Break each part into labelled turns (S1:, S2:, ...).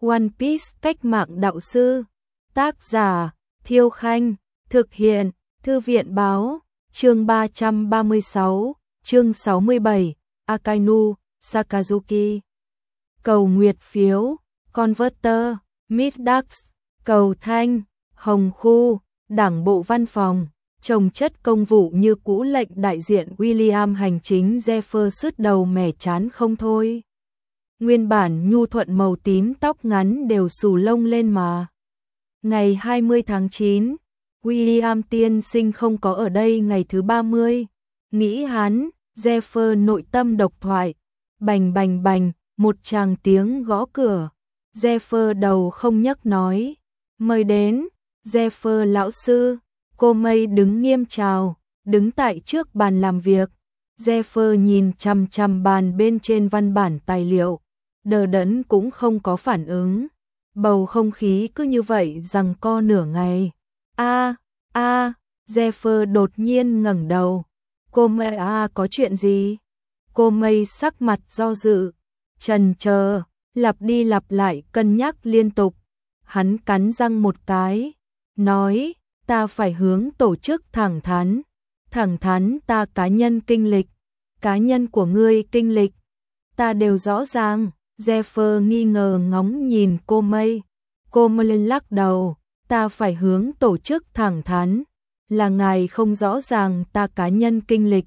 S1: One Piece cách mạng đạo sư. Tác giả Thiêu Khanh. Thực hiện Thư viện Báo. Chương 336, chương 67, Akainu, Sakazuki. Cầu nguyệt phiếu, Converter, Middax, cầu thanh, Hồng Khu, Đảng bộ văn phòng, trồng chất công vụ như cũ. Lệnh đại diện William hành chính Zephyr sứt đầu mẻ chán không thôi. Nguyên bản nhu thuận màu tím tóc ngắn đều xù lông lên mà. Ngày 20 tháng 9, William tiên sinh không có ở đây ngày thứ 30. Nghĩ hắn, Zephyr nội tâm độc thoại. Bành bành bành, một tràng tiếng gõ cửa. Zephyr đầu không nhấc nói. Mời đến, Zephyr lão sư. Cô Mây đứng nghiêm chào, đứng tại trước bàn làm việc. Zephyr nhìn chằm chằm bàn bên trên văn bản tài liệu. Đờ đẫn cũng không có phản ứng. Bầu không khí cứ như vậy giằng co nửa ngày. Zephyr đột nhiên ngẩng đầu. Cô Mây có chuyện gì? Cô Mây sắc mặt do dự, chần chờ, lặp đi lặp lại cân nhắc liên tục. Hắn cắn răng một cái, nói, ta phải hướng tổ chức thẳng thắn ta cá nhân kinh lịch, cá nhân của ngươi kinh lịch, ta đều rõ ràng. Zephyr nghi ngờ ngóng nhìn cô Mây. Cô Mây lắc đầu, ta phải hướng tổ chức thẳng thắn, là ngài không rõ ràng ta cá nhân kinh lịch.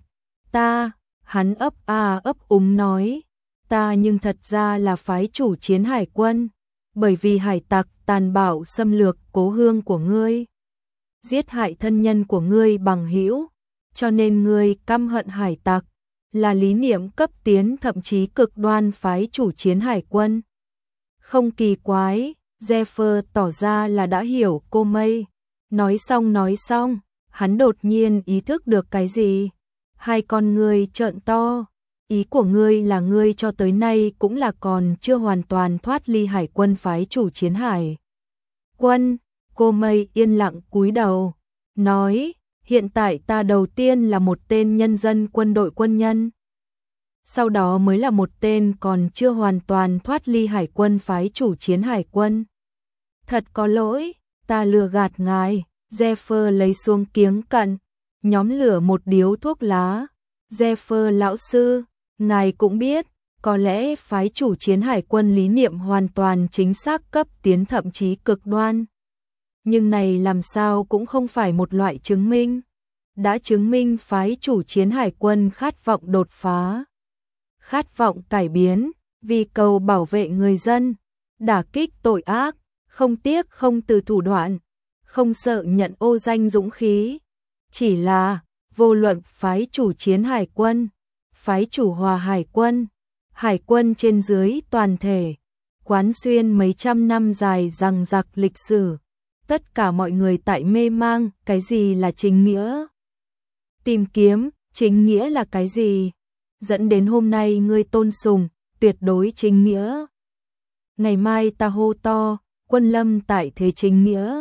S1: Hắn ấp úng nói, ta nhưng thật ra là phái chủ chiến hải quân, bởi vì hải tặc tàn bạo xâm lược cố hương của ngươi, giết hại thân nhân của ngươi bằng hữu, cho nên ngươi căm hận hải tặc, là lý niệm cấp tiến thậm chí cực đoan phái chủ chiến hải quân. Không kỳ quái, Zephyr tỏ ra là đã hiểu cô Mây. Nói xong, hắn đột nhiên ý thức được cái gì. Hai con ngươi trợn to. Ý của ngươi là ngươi cho tới nay cũng là còn chưa hoàn toàn thoát ly hải quân phái chủ chiến hải quân. Cô Mây yên lặng cúi đầu, nói, hiện tại ta đầu tiên là một tên nhân dân quân đội quân nhân. Sau đó mới là một tên còn chưa hoàn toàn thoát ly hải quân phái chủ chiến hải quân. Thật có lỗi, ta lừa gạt ngài. Zephyr lấy xuống kiếng cận, nhóm lửa một điếu thuốc lá. Zephyr lão sư, ngài cũng biết, có lẽ phái chủ chiến hải quân lý niệm hoàn toàn chính xác cấp tiến thậm chí cực đoan. Nhưng này làm sao cũng không phải một loại chứng minh. Đã chứng minh phái chủ chiến hải quân khát vọng đột phá, khát vọng cải biến, vì cầu bảo vệ người dân, đả kích tội ác, không tiếc không từ thủ đoạn, không sợ nhận ô danh dũng khí. Chỉ là, vô luận phái chủ chiến hải quân, phái chủ hòa hải quân trên dưới toàn thể, quán xuyên mấy trăm năm dài dằng dặc lịch sử, tất cả mọi người tại mê mang cái gì là chính nghĩa. Tìm kiếm, chính nghĩa là cái gì? Dẫn đến hôm nay ngươi tôn sùng, tuyệt đối chính nghĩa. Ngày mai ta hô to, quân lâm tại thế chính nghĩa.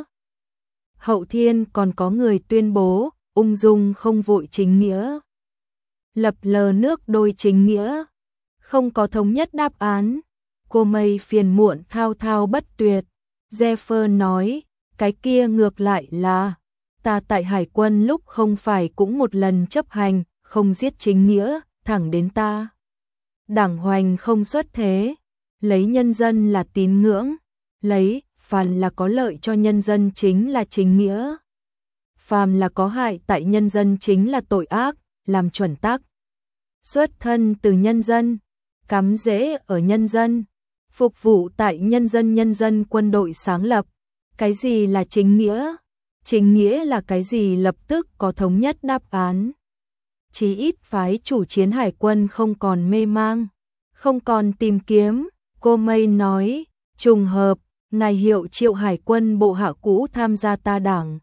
S1: Hậu thiên còn có người tuyên bố, ung dung không vội chính nghĩa. Lập lờ nước đôi chính nghĩa. Không có thống nhất đáp án. Cô Mây phiền muộn thao thao bất tuyệt. Zephyr nói, cái kia ngược lại là, ta tại hải quân lúc không phải cũng một lần chấp hành, không giết chính nghĩa, thẳng đến ta. Đảng hoành không xuất thế, lấy nhân dân là tín ngưỡng, lấy phàm là có lợi cho nhân dân chính là chính nghĩa. Phàm là có hại tại nhân dân chính là tội ác, làm chuẩn tắc. Xuất thân từ nhân dân, cắm rễ ở nhân dân, phục vụ tại nhân dân quân đội sáng lập. Cái gì là chính nghĩa? Chính nghĩa là cái gì lập tức có thống nhất đáp án. Chí ít phái chủ chiến hải quân không còn mê mang, không còn tìm kiếm. Cô Mây nói, trùng hợp, ngài hiệu triệu hải quân bộ hạ cũ tham gia ta đảng.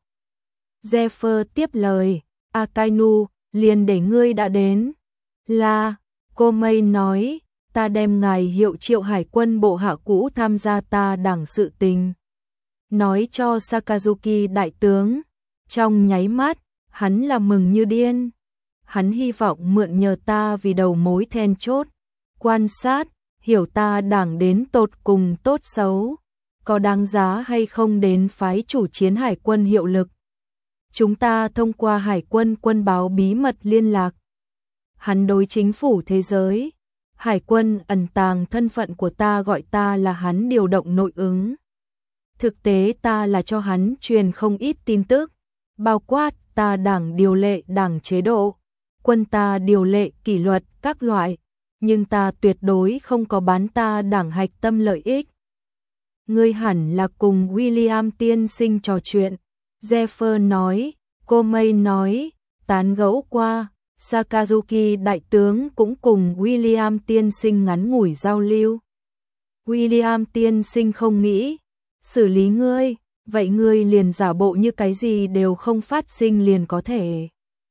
S1: Zephyr tiếp lời, Akainu, liền để ngươi đã đến. Là, cô Mây nói, ta đem ngài hiệu triệu hải quân bộ hạ cũ tham gia ta đảng sự tình nói cho Sakazuki đại tướng. Trong nháy mắt, hắn là mừng như điên. Hắn hy vọng mượn nhờ ta vì đầu mối then chốt, quan sát, hiểu ta đảng đến tột cùng tốt xấu. có đáng giá hay không đến phái chủ chiến hải quân hiệu lực. Chúng ta thông qua hải quân quân báo bí mật liên lạc. Hắn đối chính phủ thế giới. Hải quân ẩn tàng thân phận của ta, gọi ta là hắn điều động nội ứng. Thực tế ta là cho hắn truyền không ít tin tức, bao quát ta đảng điều lệ, đảng chế độ, quân ta điều lệ, kỷ luật các loại, nhưng ta tuyệt đối không có bán ta đảng hạch tâm lợi ích. Ngươi hẳn là cùng William tiên sinh trò chuyện, Jeffer nói. Cô Mây nói, tán gẫu qua, Sakazuki đại tướng cũng cùng William tiên sinh ngắn ngủi giao lưu. William tiên sinh không nghĩ xử lý ngươi, vậy ngươi liền giả bộ như cái gì đều không phát sinh liền có thể.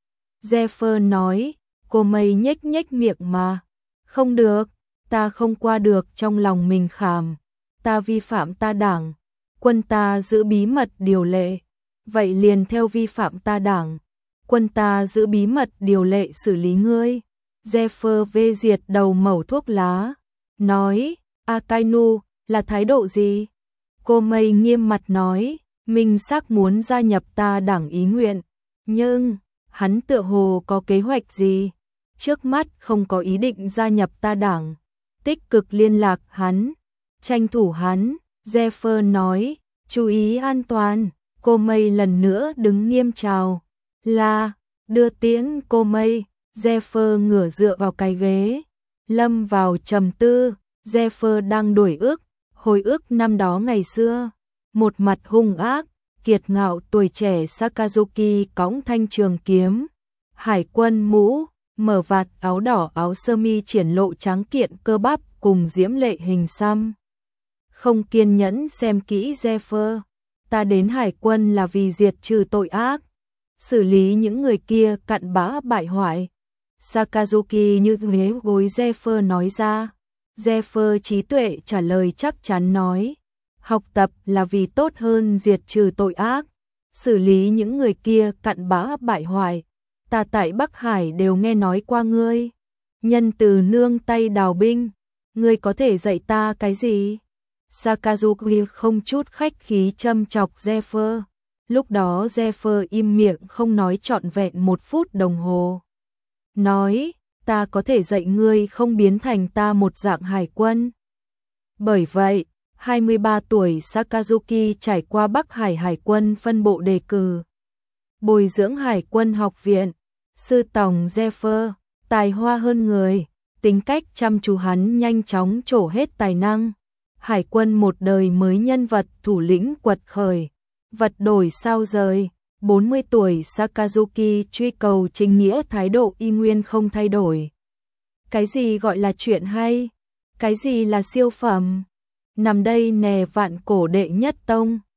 S1: Jeffer nói, cô Mây nhếch nhếch miệng mà. Không được, ta không qua được, trong lòng mình khảm. Ta vi phạm ta đảng, quân ta giữ bí mật điều lệ. Vậy liền theo vi phạm ta đảng, quân ta giữ bí mật điều lệ xử lý ngươi. Jeffer vê diệt đầu mẩu thuốc lá, nói, Akainu, là thái độ gì? Cô Mây nghiêm mặt nói, Minh Sắc muốn gia nhập ta đảng ý nguyện, nhưng hắn tựa hồ có kế hoạch gì? Trước mắt không có ý định gia nhập ta đảng, tích cực liên lạc hắn, tranh thủ hắn. Jeffer nói, chú ý an toàn. Cô Mây lần nữa đứng nghiêm chào, là, đưa tiễn cô Mây. Jeffer ngửa dựa vào cái ghế, lâm vào trầm tư. Jeffer đang đổi ức, hồi ức năm đó ngày xưa, một mặt hung ác, kiệt ngạo tuổi trẻ Sakazuki cõng thanh trường kiếm, hải quân mũ, mở vạt áo đỏ, áo sơ mi triển lộ tráng kiện cơ bắp cùng diễm lệ hình xăm. Không kiên nhẫn xem kỹ Jeffer. Ta đến hải quân là vì diệt trừ tội ác, xử lý những người kia cặn bã bại hoại. Sakazuki như ghế gối Jeffer nói ra. Jeffer trí tuệ trả lời chắc chắn nói, học tập là vì tốt hơn diệt trừ tội ác, xử lý những người kia cặn bã bại hoại. Ta tại Bắc Hải đều nghe nói qua ngươi, nhân từ nương tay đào binh, ngươi có thể dạy ta cái gì? Sakazuki không chút khách khí châm chọc Jeffer. Lúc đó Jeffer im miệng không nói trọn vẹn 1 phút đồng hồ. Nói, ta có thể dạy ngươi không biến thành ta một dạng hải quân. Bởi vậy, 23 tuổi Sakazuki trải qua Bắc Hải Hải quân phân bộ đề cử. Bồi dưỡng Hải quân học viện. Sư tòng Jeffer, tài hoa hơn người, tính cách chăm chú, hắn nhanh chóng trổ hết tài năng. Hải quân một đời mới nhân vật thủ lĩnh quật khởi, vật đổi sao rời. 40 tuổi Sakazuki truy cầu chính nghĩa, thái độ y nguyên không thay đổi. Cái gì gọi là chuyện hay? Cái gì là siêu phẩm? Nằm đây nè vạn cổ đệ nhất tông.